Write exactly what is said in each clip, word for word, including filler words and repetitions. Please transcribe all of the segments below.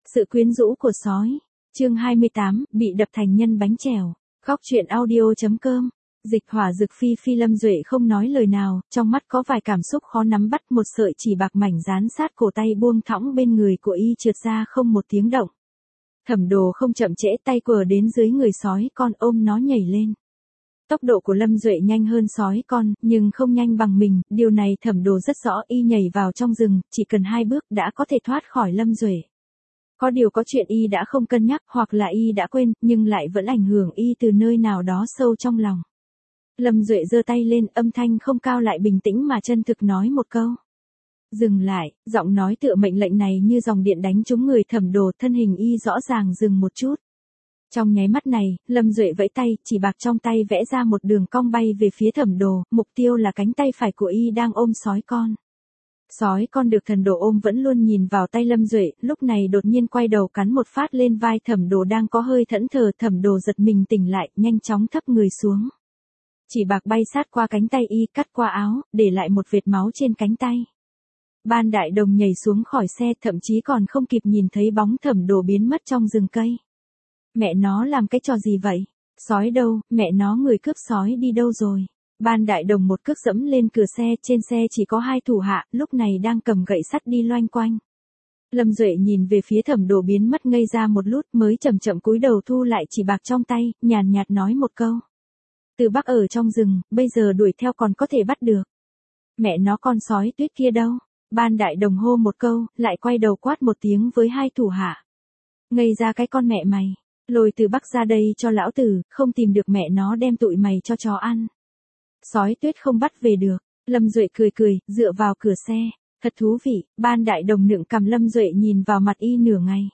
Sự quyến rũ của sói. Chương hai mươi tám, bị đập thành nhân bánh chèo. Góc truyện audio.com. Dịch Hỏa Dực Phi Phi Lâm Duệ không nói lời nào, trong mắt có vài cảm xúc khó nắm bắt, một sợi chỉ bạc mảnh dán sát cổ tay buông thõng bên người của y trượt ra không một tiếng động. Thẩm Đồ không chậm trễ, tay quờ đến dưới người sói con ôm nó nhảy lên. Tốc độ của Lâm Duệ nhanh hơn sói con, nhưng không nhanh bằng mình, điều này Thẩm Đồ rất rõ, y nhảy vào trong rừng, chỉ cần hai bước đã có thể thoát khỏi Lâm Duệ. Có điều có chuyện y đã không cân nhắc, hoặc là y đã quên, nhưng lại vẫn ảnh hưởng y từ nơi nào đó sâu trong lòng. Lâm Duệ giơ tay lên, âm thanh không cao lại bình tĩnh mà chân thực nói một câu. Dừng lại, giọng nói tựa mệnh lệnh này như dòng điện đánh trúng người Thẩm Đồ, thân hình y rõ ràng dừng một chút. Trong nháy mắt này, Lâm Duệ vẫy tay, chỉ bạc trong tay vẽ ra một đường cong bay về phía Thẩm Đồ, mục tiêu là cánh tay phải của y đang ôm sói con. Sói con được Thần Đồ ôm vẫn luôn nhìn vào tay Lâm Duệ, lúc này đột nhiên quay đầu cắn một phát lên vai Thẩm Đồ đang có hơi thẫn thờ. Thẩm Đồ giật mình tỉnh lại, nhanh chóng thấp người xuống. Chỉ bạc bay sát qua cánh tay y, cắt qua áo, để lại một vệt máu trên cánh tay. Ban Đại Đồng nhảy xuống khỏi xe, thậm chí còn không kịp nhìn thấy bóng Thẩm Đồ biến mất trong rừng cây. Mẹ nó làm cái trò gì vậy? Sói đâu, mẹ nó người cướp sói đi đâu rồi? Ban Đại Đồng một cước dẫm lên cửa xe, trên xe chỉ có hai thủ hạ, lúc này đang cầm gậy sắt đi loanh quanh. Lâm Duệ nhìn về phía Thẩm Đồ biến mất ngây ra một lút, mới chậm chậm cúi đầu thu lại chỉ bạc trong tay, nhàn nhạt nói một câu. Từ Bắc ở trong rừng, bây giờ đuổi theo còn có thể bắt được. Mẹ nó con sói tuyết kia đâu? Ban Đại Đồng hô một câu, lại quay đầu quát một tiếng với hai thủ hạ. Ngây ra cái con mẹ mày. Lôi Từ Bắc ra đây cho lão tử, không tìm được mẹ nó đem tụi mày cho chó ăn. Sói tuyết không bắt về được. Lâm Duệ cười cười, dựa vào cửa xe. Thật thú vị. Ban Đại Đồng nựng cằm. Lâm Duệ nhìn vào mặt y nửa ngày.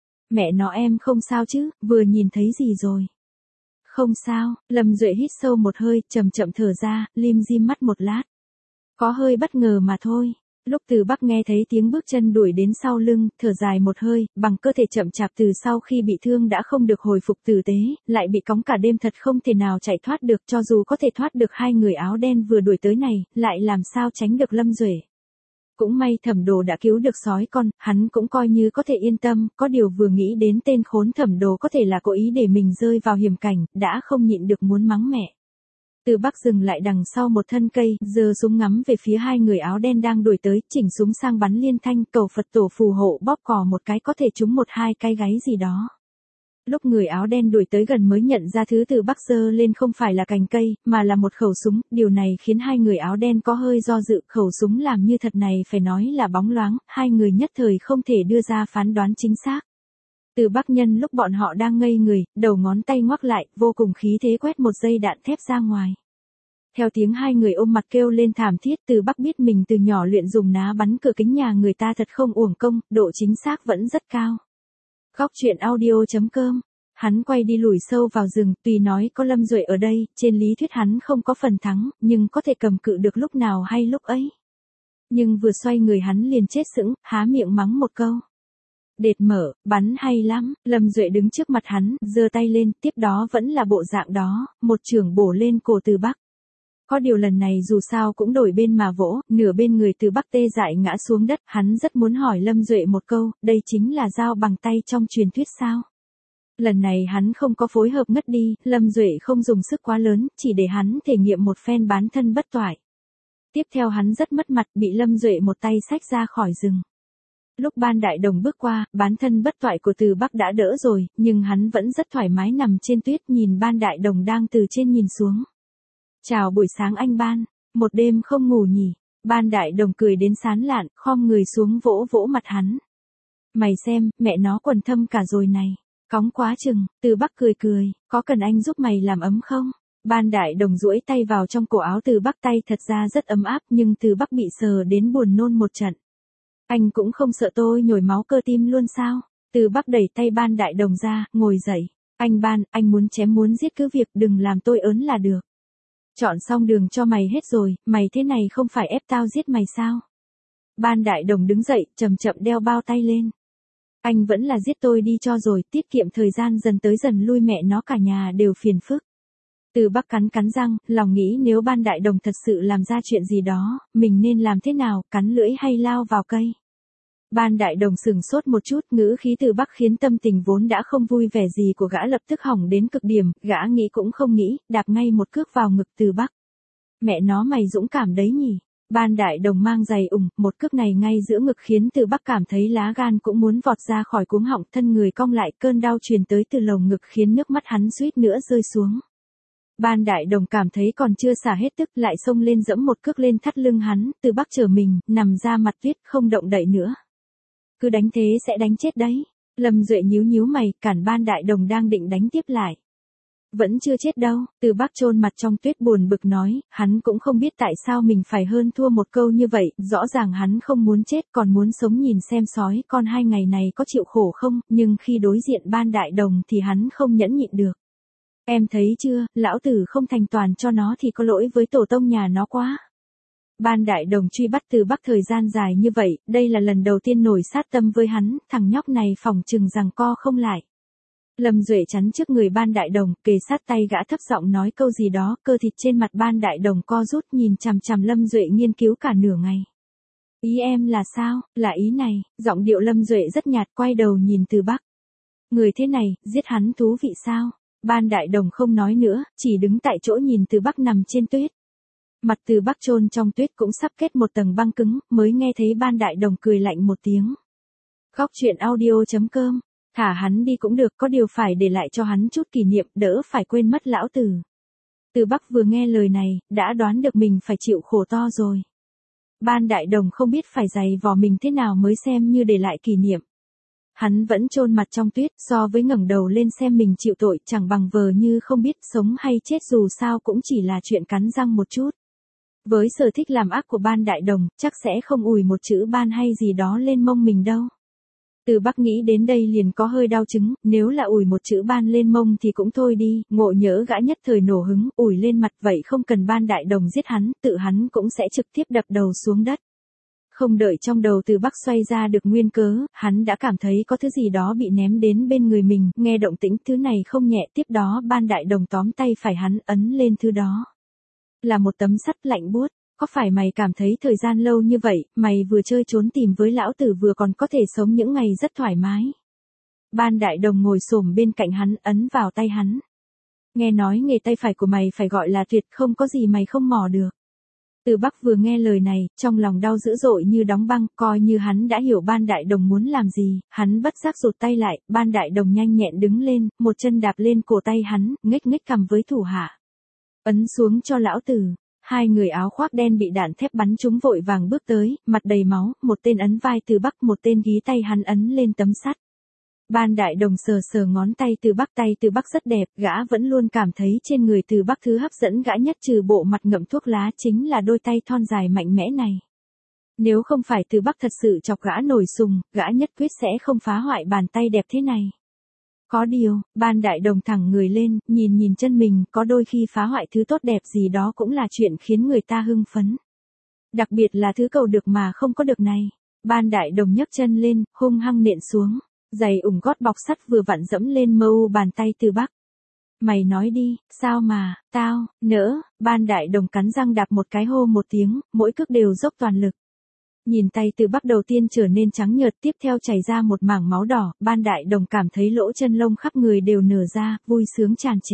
Mẹ nó em không sao chứ, vừa nhìn thấy gì rồi? Không sao. Lâm Duệ hít sâu một hơi, chậm chậm thở ra, lim dim mắt một lát. Có hơi bất ngờ mà thôi. Lúc Từ Bắc nghe thấy tiếng bước chân đuổi đến sau lưng, thở dài một hơi, bằng cơ thể chậm chạp từ sau khi bị thương đã không được hồi phục tử tế, lại bị cóng cả đêm thật không thể nào chạy thoát được, cho dù có thể thoát được hai người áo đen vừa đuổi tới này, lại làm sao tránh được Lâm Duệ. Cũng may Thẩm Đồ đã cứu được sói con, hắn cũng coi như có thể yên tâm, có điều vừa nghĩ đến tên khốn Thẩm Đồ có thể là cố ý để mình rơi vào hiểm cảnh, đã không nhịn được muốn mắng mẹ. Từ Bắc dừng lại đằng sau một thân cây, giơ súng ngắm về phía hai người áo đen đang đuổi tới, chỉnh súng sang bắn liên thanh, cầu Phật tổ phù hộ, bóp cò một cái có thể trúng một hai cái gáy gì đó. Lúc người áo đen đuổi tới gần mới nhận ra thứ Từ Bắc giơ lên không phải là cành cây, mà là một khẩu súng, điều này khiến hai người áo đen có hơi do dự, khẩu súng làm như thật này phải nói là bóng loáng, hai người nhất thời không thể đưa ra phán đoán chính xác. Từ Bắc nhân lúc bọn họ đang ngây người, đầu ngón tay ngoắc lại, vô cùng khí thế quét một dây đạn thép ra ngoài. Theo tiếng hai người ôm mặt kêu lên thảm thiết, Từ Bắc biết mình từ nhỏ luyện dùng ná bắn cửa kính nhà người ta thật không uổng công, độ chính xác vẫn rất cao. Góc truyện audio.com. Hắn quay đi lùi sâu vào rừng, tuy nói có Lâm Duệ ở đây, trên lý thuyết hắn không có phần thắng, nhưng có thể cầm cự được lúc nào hay lúc ấy. Nhưng vừa xoay người hắn liền chết sững, há miệng mắng một câu. Đệt mở, bắn hay lắm. Lâm Duệ đứng trước mặt hắn, giơ tay lên, tiếp đó vẫn là bộ dạng đó, một chưởng bổ lên cổ Từ Bắc. Có điều lần này dù sao cũng đổi bên mà vỗ, nửa bên người Từ Bắc tê dại ngã xuống đất, hắn rất muốn hỏi Lâm Duệ một câu, đây chính là dao bằng tay trong truyền thuyết sao? Lần này hắn không có phối hợp ngất đi, Lâm Duệ không dùng sức quá lớn, chỉ để hắn thể nghiệm một phen bán thân bất toại. Tiếp theo hắn rất mất mặt, bị Lâm Duệ một tay xách ra khỏi rừng. Lúc Ban Đại Đồng bước qua, bán thân bất toại của Từ Bắc đã đỡ rồi, nhưng hắn vẫn rất thoải mái nằm trên tuyết nhìn Ban Đại Đồng đang từ trên nhìn xuống. Chào buổi sáng anh Ban, một đêm không ngủ nhỉ? Ban Đại Đồng cười đến sán lạn, khom người xuống vỗ vỗ mặt hắn. Mày xem, mẹ nó quần thâm cả rồi này, cóng quá chừng. Từ Bắc cười cười, có cần anh giúp mày làm ấm không? Ban Đại Đồng duỗi tay vào trong cổ áo Từ Bắc, tay thật ra rất ấm áp nhưng Từ Bắc bị sờ đến buồn nôn một trận. Anh cũng không sợ tôi nhồi máu cơ tim luôn sao? Từ Bắc đẩy tay Ban Đại Đồng ra, ngồi dậy. Anh Ban, anh muốn chém muốn giết cứ việc, đừng làm tôi ớn là được. Chọn xong đường cho mày hết rồi, mày thế này không phải ép tao giết mày sao? Ban Đại Đồng đứng dậy, chậm chậm đeo bao tay lên. Anh vẫn là giết tôi đi cho rồi, tiết kiệm thời gian dần tới dần lui, mẹ nó cả nhà đều phiền phức. Từ Bắc cắn cắn răng, lòng nghĩ nếu Ban Đại Đồng thật sự làm ra chuyện gì đó, mình nên làm thế nào, cắn lưỡi hay lao vào cây. Ban Đại Đồng sừng sốt một chút, ngữ khí Từ Bắc khiến tâm tình vốn đã không vui vẻ gì của gã lập tức hỏng đến cực điểm, gã nghĩ cũng không nghĩ, đạp ngay một cước vào ngực Từ Bắc. Mẹ nó mày dũng cảm đấy nhỉ. Ban Đại Đồng mang giày ủng, một cước này ngay giữa ngực khiến Từ Bắc cảm thấy lá gan cũng muốn vọt ra khỏi cuống họng, thân người cong lại, cơn đau truyền tới từ lồng ngực khiến nước mắt hắn suýt nữa rơi xuống. Ban Đại Đồng cảm thấy còn chưa xả hết tức, lại xông lên dẫm một cước lên thắt lưng hắn, Từ Bắc trở mình, nằm ra mặt tuyết, không động đậy nữa. Cứ đánh thế sẽ đánh chết đấy. Lâm Duệ nhíu nhíu mày, cản Ban Đại Đồng đang định đánh tiếp lại. Vẫn chưa chết đâu, Từ Bắc chôn mặt trong tuyết buồn bực nói, hắn cũng không biết tại sao mình phải hơn thua một câu như vậy, rõ ràng hắn không muốn chết còn muốn sống nhìn xem sói con hai ngày này có chịu khổ không, nhưng khi đối diện Ban Đại Đồng thì hắn không nhẫn nhịn được. Em thấy chưa, lão tử không thành toàn cho nó thì có lỗi với tổ tông nhà nó quá. Ban Đại Đồng truy bắt Từ Bắc thời gian dài như vậy, đây là lần đầu tiên nổi sát tâm với hắn, thằng nhóc này phỏng chừng rằng co không lại. Lâm Duệ chắn trước người Ban Đại Đồng, kề sát tay gã thấp giọng nói câu gì đó, cơ thịt trên mặt Ban Đại Đồng co rút nhìn chằm chằm Lâm Duệ nghiên cứu cả nửa ngày. Ý em là sao, là ý này, giọng điệu Lâm Duệ rất nhạt, quay đầu nhìn Từ Bắc. Người thế này, giết hắn thú vị sao? Ban Đại Đồng không nói nữa, chỉ đứng tại chỗ nhìn Từ Bắc nằm trên tuyết. Mặt Từ Bắc chôn trong tuyết cũng sắp kết một tầng băng cứng, mới nghe thấy Ban Đại Đồng cười lạnh một tiếng. Khóc chuyện audio chấm com. Thả hắn đi cũng được, có điều phải để lại cho hắn chút kỷ niệm, đỡ phải quên mất lão tử. Từ Bắc vừa nghe lời này, đã đoán được mình phải chịu khổ to rồi. Ban Đại Đồng không biết phải giày vò mình thế nào mới xem như để lại kỷ niệm. Hắn vẫn chôn mặt trong tuyết, so với ngẩng đầu lên xem mình chịu tội, chẳng bằng vờ như không biết, sống hay chết dù sao cũng chỉ là chuyện cắn răng một chút. Với sở thích làm ác của Ban Đại Đồng, chắc sẽ không ủi một chữ ban hay gì đó lên mông mình đâu. Từ Bắc nghĩ đến đây liền có hơi đau chứng, nếu là ủi một chữ ban lên mông thì cũng thôi đi, ngộ nhỡ gã nhất thời nổ hứng, ủi lên mặt vậy không cần Ban Đại Đồng giết hắn, tự hắn cũng sẽ trực tiếp đập đầu xuống đất. Không đợi trong đầu Từ Bắc xoay ra được nguyên cớ, hắn đã cảm thấy có thứ gì đó bị ném đến bên người mình, nghe động tĩnh thứ này không nhẹ, tiếp đó Ban Đại Đồng tóm tay phải hắn ấn lên thứ đó. Là một tấm sắt lạnh buốt. Có phải mày cảm thấy thời gian lâu như vậy, mày vừa chơi trốn tìm với lão tử vừa còn có thể sống những ngày rất thoải mái. Ban Đại Đồng ngồi xổm bên cạnh hắn, ấn vào tay hắn. Nghe nói nghề tay phải của mày phải gọi là tuyệt, không có gì mày không mò được. Từ Bắc vừa nghe lời này, trong lòng đau dữ dội như đóng băng, coi như hắn đã hiểu Ban Đại Đồng muốn làm gì, hắn bất giác rụt tay lại, Ban Đại Đồng nhanh nhẹn đứng lên, một chân đạp lên cổ tay hắn, nghếch nghếch cằm với thủ hạ. Ấn xuống cho lão tử. Hai người áo khoác đen bị đạn thép bắn trúng vội vàng bước tới, mặt đầy máu, một tên ấn vai Từ Bắc, một tên gí tay hắn ấn lên tấm sắt. Ban Đại Đồng sờ sờ ngón tay Từ Bắc, tay Từ Bắc rất đẹp, gã vẫn luôn cảm thấy trên người Từ Bắc thứ hấp dẫn gã nhất trừ bộ mặt ngậm thuốc lá chính là đôi tay thon dài mạnh mẽ này. Nếu không phải Từ Bắc thật sự chọc gã nổi sùng, gã nhất quyết sẽ không phá hoại bàn tay đẹp thế này. Có điều, Ban Đại Đồng thẳng người lên, nhìn nhìn chân mình, có đôi khi phá hoại thứ tốt đẹp gì đó cũng là chuyện khiến người ta hưng phấn. Đặc biệt là thứ cầu được mà không có được này. Ban Đại Đồng nhấc chân lên, hung hăng nện xuống, giày ủng gót bọc sắt vừa vặn dẫm lên mâu bàn tay Từ Bắc. Mày nói đi, sao mà, tao, nỡ, Ban Đại Đồng cắn răng đạp một cái hô một tiếng, mỗi cước đều dốc toàn lực. Nhìn tay Từ Bắc đầu tiên trở nên trắng nhợt, tiếp theo chảy ra một mảng máu đỏ, Ban Đại Đồng cảm thấy lỗ chân lông khắp người đều nở ra, vui sướng tràn trề.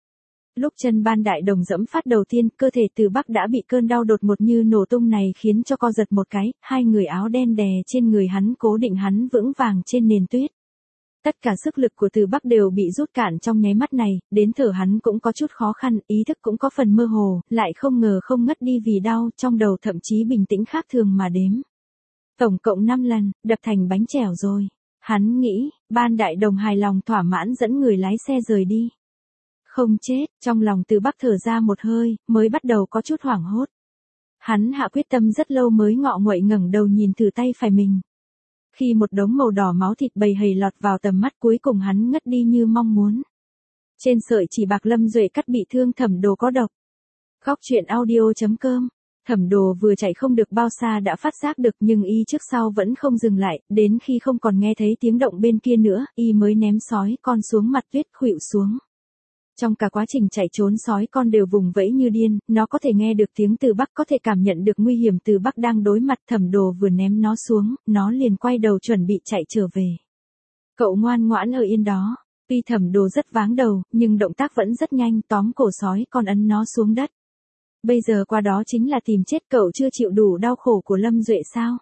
Lúc chân Ban Đại Đồng dẫm phát đầu tiên, cơ thể Từ Bắc đã bị cơn đau đột ngột như nổ tung này khiến cho co giật một cái, hai người áo đen đè trên người hắn cố định hắn vững vàng trên nền tuyết. Tất cả sức lực của Từ Bắc đều bị rút cạn trong nháy mắt này, đến thở hắn cũng có chút khó khăn, ý thức cũng có phần mơ hồ, lại không ngờ không ngất đi vì đau, trong đầu thậm chí bình tĩnh khác thường mà đếm. Tổng cộng năm lần, đập thành bánh chèo rồi. Hắn nghĩ, Ban Đại Đồng hài lòng thỏa mãn dẫn người lái xe rời đi. Không chết, trong lòng Từ Bắc thở ra một hơi, mới bắt đầu có chút hoảng hốt. Hắn hạ quyết tâm rất lâu mới ngọ nguậy ngẩng đầu nhìn thử tay phải mình. Khi một đống màu đỏ máu thịt bầy hầy lọt vào tầm mắt cuối cùng hắn ngất đi như mong muốn. Trên sợi chỉ bạc Lâm Duệ cắt bị thương Thẩm Đồ có độc. Khóc chuyện audio chấm com. Thẩm Đồ vừa chạy không được bao xa đã phát giác được nhưng y trước sau vẫn không dừng lại, đến khi không còn nghe thấy tiếng động bên kia nữa, y mới ném sói con xuống mặt tuyết khuỵu xuống. Trong cả quá trình chạy trốn sói con đều vùng vẫy như điên, nó có thể nghe được tiếng từ Bắc, có thể cảm nhận được nguy hiểm từ Bắc đang đối mặt. Thẩm Đồ vừa ném nó xuống, nó liền quay đầu chuẩn bị chạy trở về. Cậu ngoan ngoãn ở yên đó. Tuy Thẩm Đồ rất váng đầu, nhưng động tác vẫn rất nhanh, tóm cổ sói con ấn nó xuống đất. Bây giờ qua đó chính là tìm chết, cậu chưa chịu đủ đau khổ của Lâm Duệ sao?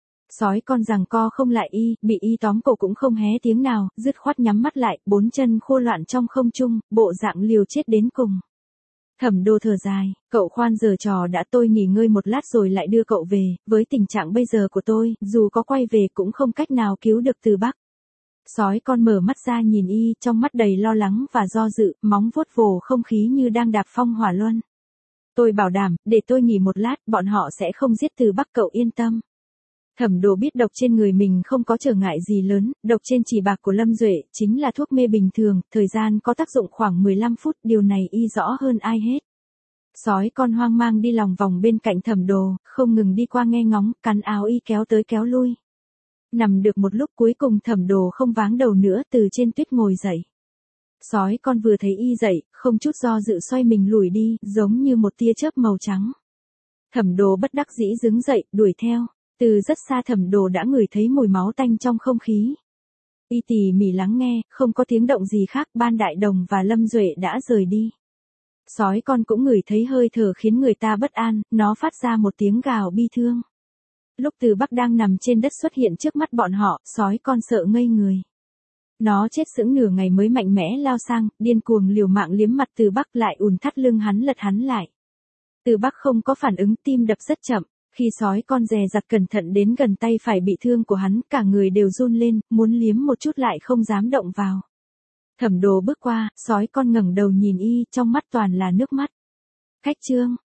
Sói con giằng co không lại y, bị y tóm cổ cũng không hé tiếng nào, dứt khoát nhắm mắt lại, bốn chân khô loạn trong không trung, bộ dạng liều chết đến cùng. Thẩm Đồ thở dài, cậu khoan giở trò đã, tôi nghỉ ngơi một lát rồi lại đưa cậu về, với tình trạng bây giờ của tôi, dù có quay về cũng không cách nào cứu được từ Bắc. Sói con mở mắt ra nhìn y, trong mắt đầy lo lắng và do dự, móng vuốt vồ không khí như đang đạp phong hỏa luân. Tôi bảo đảm, để tôi nghỉ một lát, bọn họ sẽ không giết từ Bắc, cậu yên tâm. Thẩm Đồ biết độc trên người mình không có trở ngại gì lớn, độc trên chỉ bạc của Lâm Duệ chính là thuốc mê bình thường, thời gian có tác dụng khoảng mười lăm phút, điều này y rõ hơn ai hết. Sói con hoang mang đi lòng vòng bên cạnh Thẩm Đồ, không ngừng đi qua nghe ngóng, cắn áo y kéo tới kéo lui. Nằm được một lúc cuối cùng Thẩm Đồ không váng đầu nữa, từ trên tuyết ngồi dậy. Sói con vừa thấy y dậy, không chút do dự xoay mình lùi đi, giống như một tia chớp màu trắng. Thẩm Đồ bất đắc dĩ đứng dậy, đuổi theo. Từ rất xa Thẩm Đồ đã ngửi thấy mùi máu tanh trong không khí. Y tỉ mỉ lắng nghe, không có tiếng động gì khác, Ban Đại Đồng và Lâm Duệ đã rời đi. Sói con cũng ngửi thấy hơi thở khiến người ta bất an, nó phát ra một tiếng gào bi thương. Lúc Từ Bắc đang nằm trên đất xuất hiện trước mắt bọn họ, sói con sợ ngây người. Nó chết sững nửa ngày mới mạnh mẽ lao sang, điên cuồng liều mạng liếm mặt Từ Bắc, lại ùn thắt lưng hắn lật hắn lại. Từ Bắc không có phản ứng, tim đập rất chậm. Khi sói con dè dặt cẩn thận đến gần tay phải bị thương của hắn, cả người đều run lên, muốn liếm một chút lại không dám động vào. Thẩm Đồ bước qua, sói con ngẩng đầu nhìn y, trong mắt toàn là nước mắt. Khách trương,